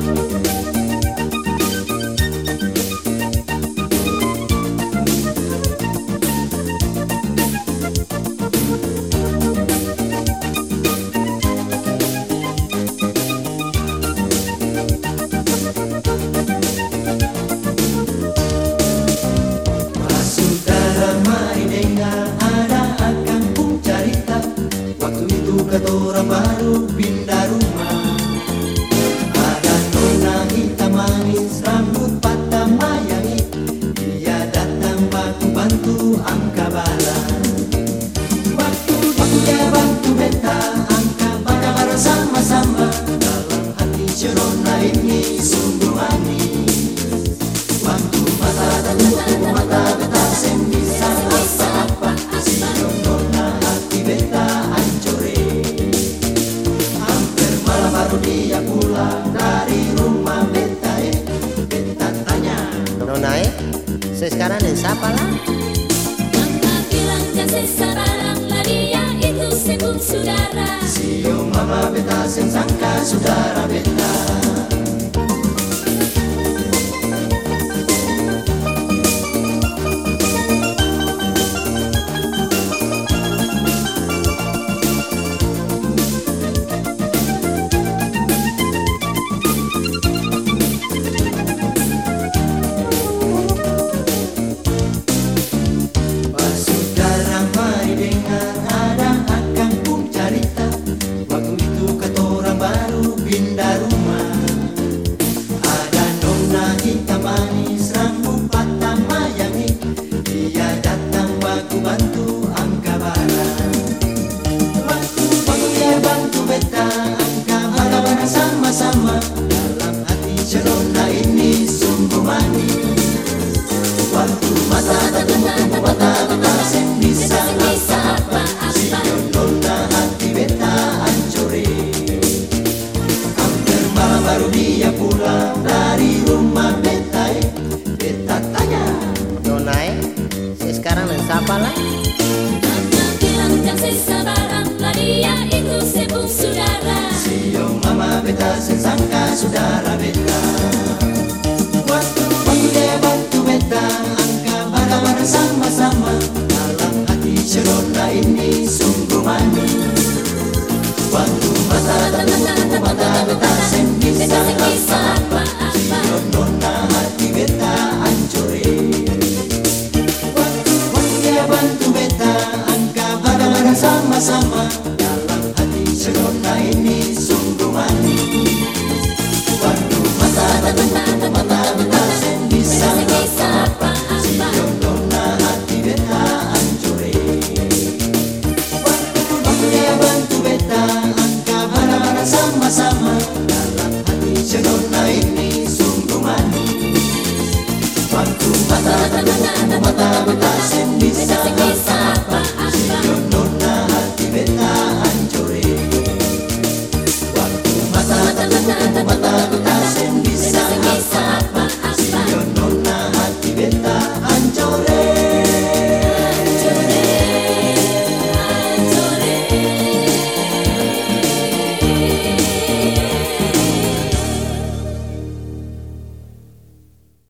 Ketora baru pindah rumah. Ada nona hitam manis, rambut patah mayangi. Dia datang bantu angka bala. Waktu dia bantu beta angka bala sama-sama. Dalam hati si nona ini sungguh manis. Bantu mata beta sen bisa apa-apa. Si nona hati beta baru dia pulang dari rumah beta. Beta tanya, Nona sekarang dan siapa lah? Mama bilang kasih sabarang lah, dia itu sebut saudara. Sio mama beta sangka saudara beta. Pindah rumah. Ada nona hitam manis, rambut patah mayangi. Dia datang bantu angka barang. Waktu dia bantu beta angka barang sama-sama. Dalam hati si nona ini sungguh manis. Waktu mata beta sen bisa apa. Si nona hati beta hancuri. Baru dia pulang dari rumah beta. Beta tanya, Nona sekarang dan siapa lah? Mama bilang kasih sabarang lah, dia itu sebut saudara. Sio mama beta sangka saudara beta. Waktu dia bantu beta angka barang sama-sama. Dalam hati si nona ini sungguh manis. Waktu mata beta sen bisa apa. Si nona hati beta hancuri. Waktu dia bantu beta angka barang sama-sama. Dalam hati si nona ini sungguh manis. Waktu mata